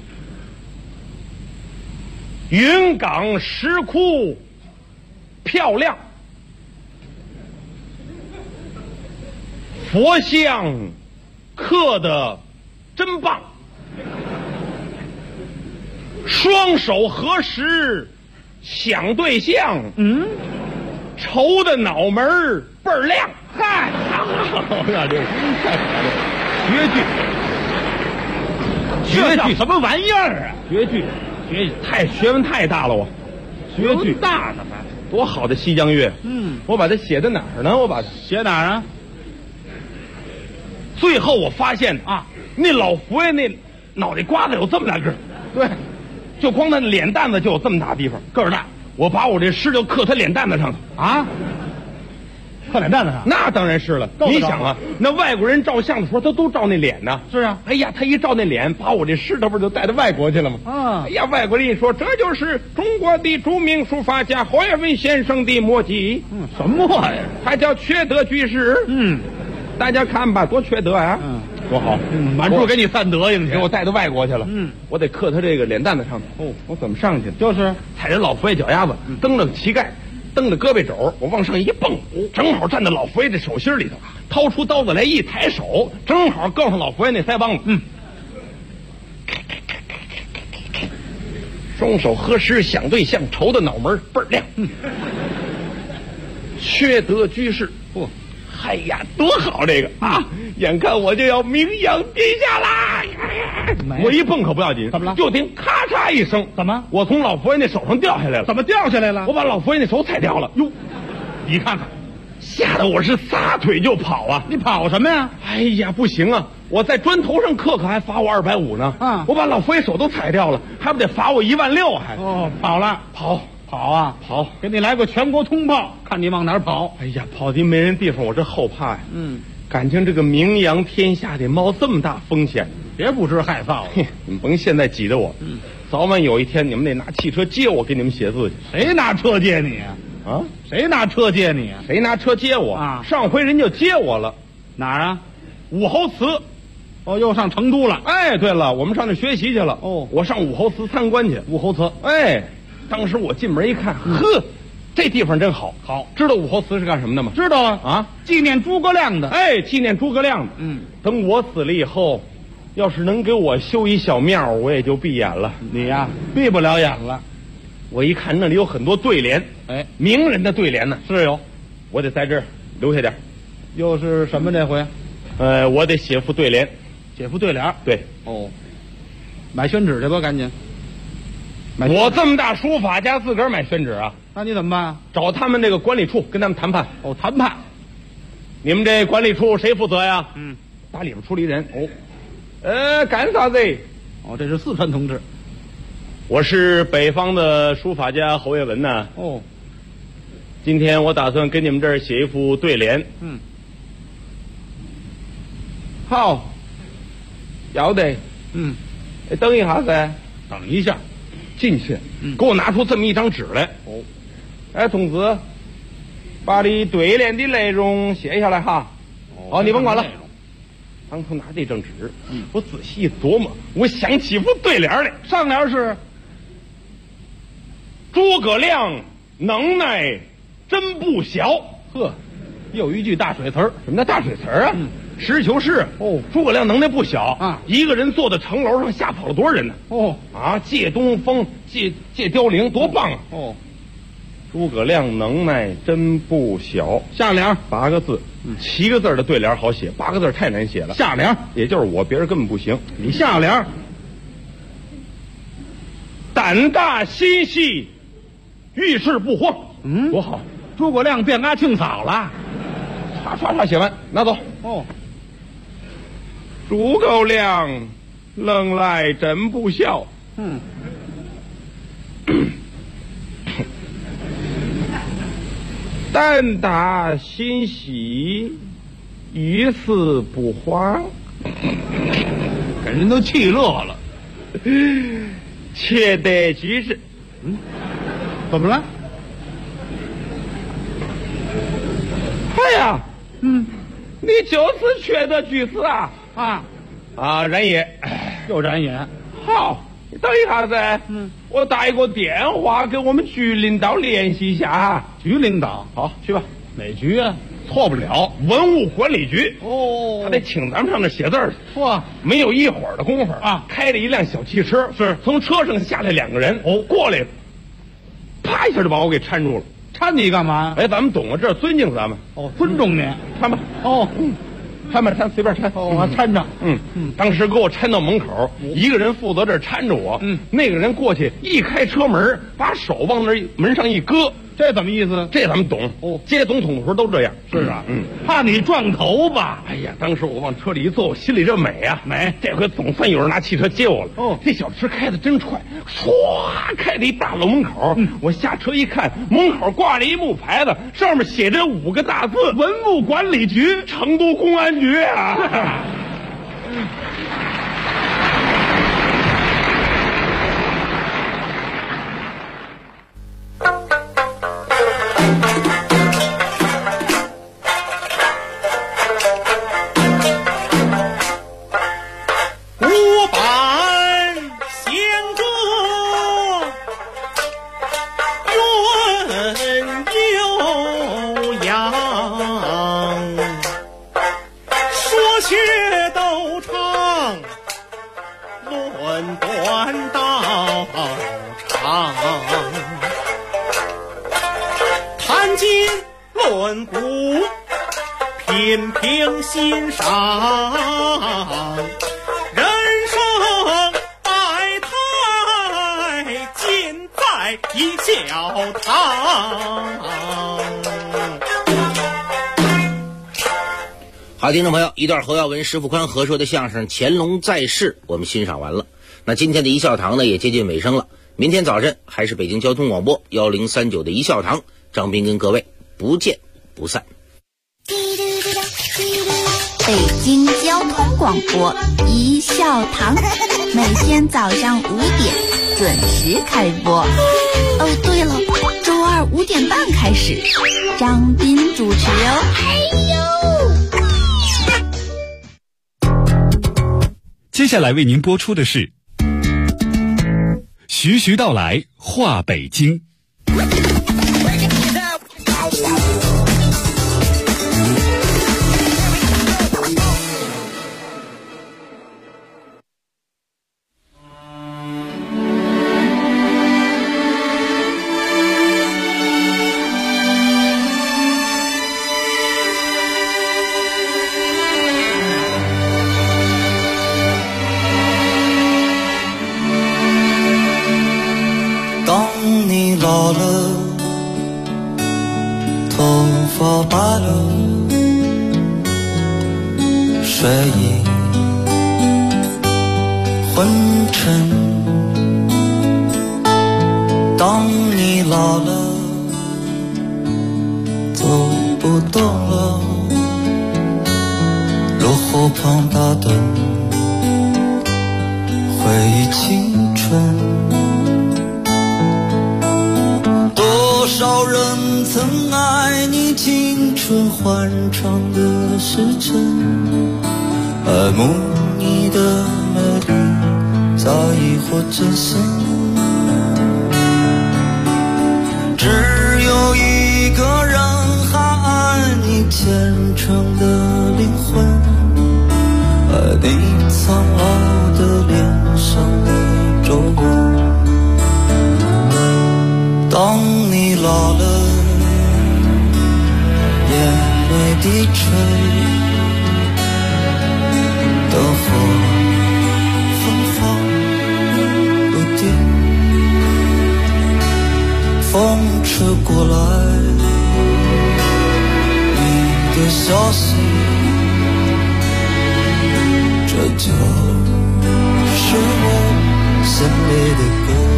云冈石窟漂亮，佛像刻得真棒，双手合十想对象，愁的脑门倍儿亮。嗨，那这绝句， 什么玩意儿啊？ 绝句，太学问太大了，我绝句大呢， 多好的西江月。我把它写在哪儿呢？我把它写哪儿啊？ 最后我发现那老佛爷那脑袋瓜子有这么大个儿， 对， 就光他脸蛋子就有这么大地方，个儿大。我把我这诗就刻他脸蛋子上头啊，刻脸蛋子上？ 那当然是了。你想啊，那外国人照相的时候，他都照那脸呢。 是啊。 哎呀，他一照那脸，把我这诗，他不是就带到外国去了吗？哎呀，外国人一说，这就是中国的著名书法家侯耀文先生的墨迹。 什么呀？ 他叫缺德居士。大家看吧，多缺德啊！多好， 满处给你散德行去， 给我带到外国去了。我得刻他这个脸蛋子上头。我怎么上去？ 就是踩着老佛爷脚丫子，蹬着膝盖， 蹬着胳膊肘，我往上一蹦，正好站在老佛爷这手心里头，掏出刀子来一抬手，正好够上老佛爷那腮帮子。双手合十想对象，愁的脑门倍儿亮。缺德居士，哎呀，多好这个啊！眼看我就要名扬天下啦！我一蹦可不要紧，怎么了？就听咔嚓一声，怎么？我从老佛爷那手上掉下来了。怎么掉下来了？我把老佛爷那手踩掉了。哟，你看看，吓得我是撒腿就跑啊！你跑什么呀？哎呀，不行啊！我在砖头上刻还罚我250呢。啊！我把老佛爷手都踩掉了，还不得罚我16000还？哦，跑了，跑啊，跑！给你来个全国通报，看你往哪儿跑。哎呀，跑进没人地方，我这后怕呀。感情这个名扬天下得冒这么大风险，别不知害臊了。你们甭现在挤着我，早晚有一天你们得拿汽车接我，给你们写字去。谁拿车接你啊？啊？谁拿车接你啊？谁拿车接我啊？上回人就接我了，哪儿啊？武侯祠。哦，又上成都了。哎，对了，我们上那学习去了。哦，我上武侯祠参观去。武侯祠，哎。当时我进门一看，呵，这地方真好。好，知道武侯祠是干什么的吗？知道啊，啊，纪念诸葛亮的。哎，纪念诸葛亮的。等我死了以后，要是能给我修一小庙，我也就闭眼了。你呀，闭不了眼了。我一看那里有很多对联，哎，名人的对联呢。是有，我得在这儿留下点。又是什么这回？我得写副对联。写副对联？对。哦，买宣纸去吧，赶紧。我这么大书法家，自个儿买宣纸啊？那你怎么办？找他们这个管理处跟他们谈判。哦，谈判。你们这管理处谁负责呀？打里边出了一人。哦，干啥子？哦，这是四川同志。我是北方的书法家侯月文呐。哦，今天我打算跟你们这儿写一副对联。好，要得。等一下噻。等一下。进去，给我拿出这么一张纸来。哦，哎，同志，把你对联的内容写下来哈。哦，你甭管了。当初拿这张纸，我仔细一琢磨，我想起副对联来。上联是诸葛亮能耐真不小。呵，又一句大水词儿。什么叫大水词儿啊？实事求是。哦，诸葛亮能耐不小啊，一个人坐在城楼上吓跑了多少人呢？哦，啊，借东风，借凋零，多棒啊！哦，诸葛亮能耐真不小。下联8个字，7个字的对联好写，8个字太难写了。下联也就是我，别人根本不行。你下联胆大心细，遇事不慌。多好！诸葛亮变阿庆嫂了。唰写完，拿走。哦。诸葛亮能耐真不小。胆大心细，遇事不慌。给人都气乐了。缺德居士。怎么了？哎呀，你就是缺德居士啊！然也，又然也。好，你等一下子，我打一个电话给我们局领导联系一下。局领导，好，去吧。哪局啊？错不了，文物管理局。哦，他得请咱们上那写字儿。哇，没有一会儿的功夫啊，开了一辆小汽车，是从车上下来2个人，过来了，啪一下就把我给搀住了。搀你干嘛？哎，咱们懂啊，这尊敬咱们。哦，尊重您，搀吧。哦，搀吧，搀，随便搀。哦，搀着。当时给我搀到门口，一个人负责这搀着我。那个人过去一开车门，把手往那门上一搁。这怎么意思？这咱们懂。哦，接总统的时候都这样。是啊。怕你撞头吧？哎呀，当时我往车里一坐，我心里这美啊，美！这回总算有人拿汽车接我了。哦，这小车开得真快，唰开到一大楼门口。我下车一看，门口挂着一木牌子，上面写着5个大字：文物管理局，成都公安局啊。 原长，谈经论古，品评欣赏，人生百态尽在一教堂。 好，听众朋友，一段侯耀文、石富宽合说的相声《乾隆在世》我们欣赏完了。那今天的一笑堂呢也接近尾声了，明天早晨还是北京交通广播1039的一笑堂，张斌跟各位不见不散。 北京交通广播一笑堂，每天早上5点准时开播。哦，对了，周二5点半开始，张斌主持哦。 接下来为您播出的是徐徐道来话北京。 老了，头发白了，睡意昏沉。当你老了，走不动了，落后旁打盹，回忆青春。多少人曾爱你青春欢畅的时辰，爱慕你的美丽早已或真身，只有一个人还爱你虔诚的灵魂，爱你苍老的脸上的皱纹。当你老了，眼泪低垂，灯火芬芳不定，风吹过来，你的消息，这就是我心里的歌。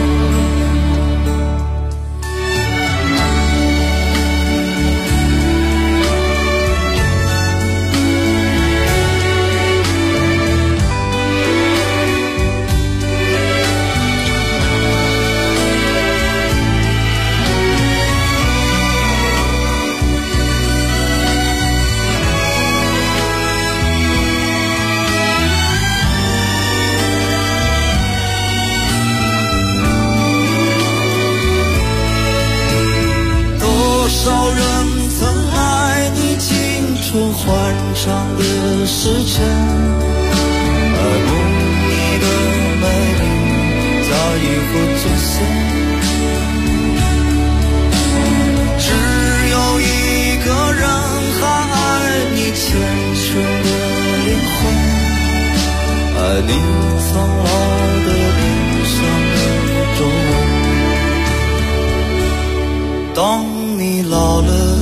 欢畅的时辰，爱慕你的美丽早已不真实，只有一个人还爱你虔诚的灵魂，爱你苍老的脸上的皱纹。当你老了，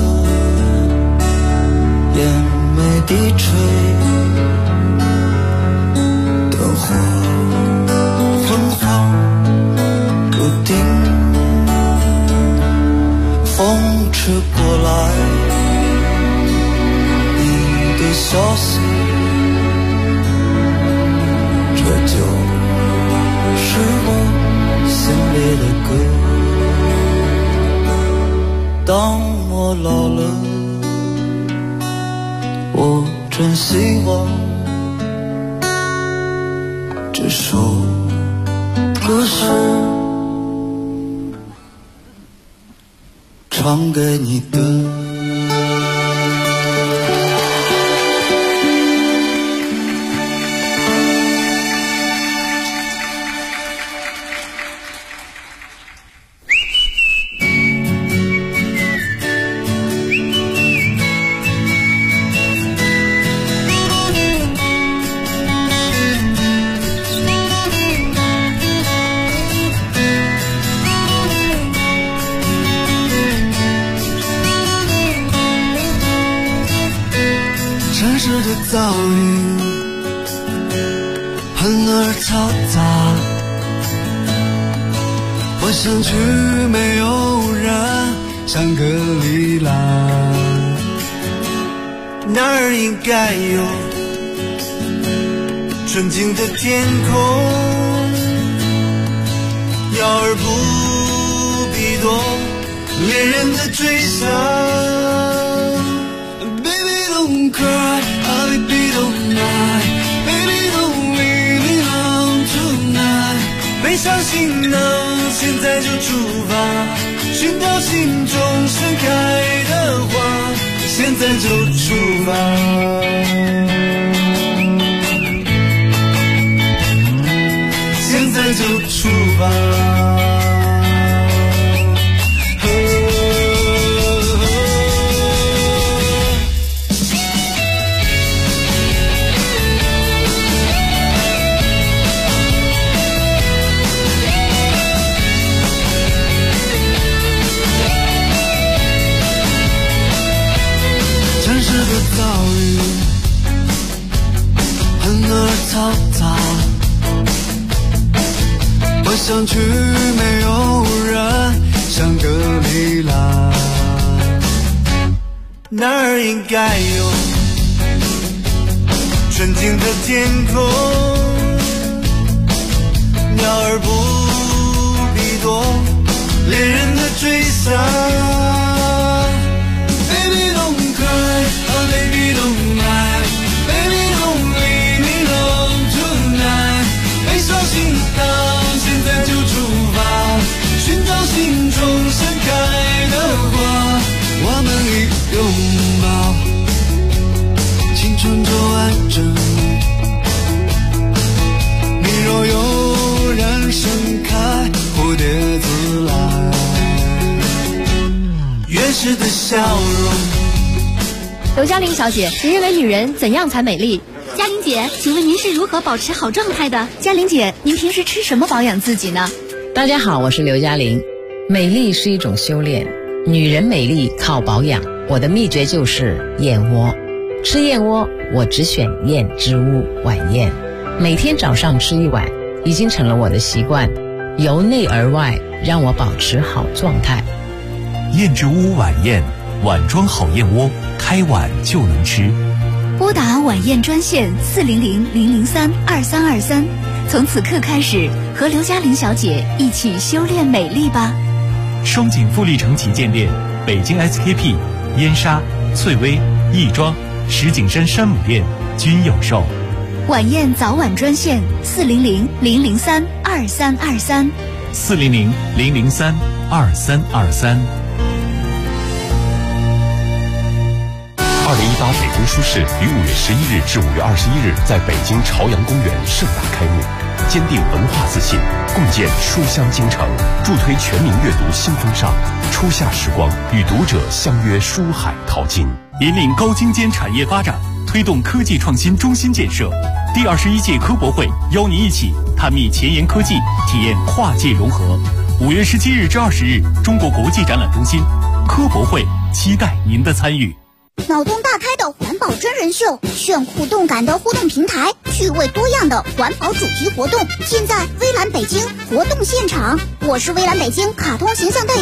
眼眉低垂，灯火昏黄不定，风吹过来，你的消息，这就是我心里的歌。当我老了，我真希望这首歌是唱给你的。 噪音喷而嘈杂，我想去没有人，香格里拉，那儿应该有纯净的天空，要而不必多恋人的追想。Baby don't cry, baby don't lie, baby don't leave me alone tonight。背上行囊，现在就出发，寻找心中盛开的花，现在就出发。现在就出发。城市的噪音喷而嘈杂，我想去没有人，香格里拉，那儿应该有纯净的天空，鸟儿不必多恋人的追想。Baby don't cry, baby don't lie, baby don't leave me alone tonight。背上行囊，现在就出发，寻找心中盛开的花，我们一拥抱，青春就完整。你若有人盛开，蝴蝶自来，原始的笑容。 刘嘉玲小姐，您认为女人怎样才美丽？ 嘉玲姐，请问您是如何保持好状态的？ 嘉玲姐，您平时吃什么保养自己呢？ 大家好，我是刘嘉玲。美丽是一种修炼，女人美丽靠保养。我的秘诀就是燕窝。吃燕窝，我只选燕之屋晚宴，每天早上吃一碗，已经成了我的习惯，由内而外让我保持好状态。 燕之屋晚宴，碗装好燕窝，开碗就能吃。 拨打晚宴专线400-003-2323，从此刻开始和刘嘉玲小姐一起修炼美丽吧。 双井富力城旗舰店、北京 SKP、燕莎、翠微、亦庄、石景山山姆店均有售。 晚宴早晚专线400-003-2323。 400-003-2323。 2018北京书市于5月11日至5月21日在北京朝阳公园盛大开幕，坚定文化自信，共建书香京城，助推全民阅读新风尚。初夏时光，与读者相约书海淘金， 引领高精尖产业发展，推动科技创新中心建设。第21届科博会邀您一起探秘前沿科技，体验跨界融合。5月17日至20日，中国国际展览中心科博会，期待您的参与。 脑洞大开的环保真人秀，炫酷动感的互动平台，趣味多样的环保主题活动，尽在微蓝北京活动现场。我是微蓝北京卡通形象代言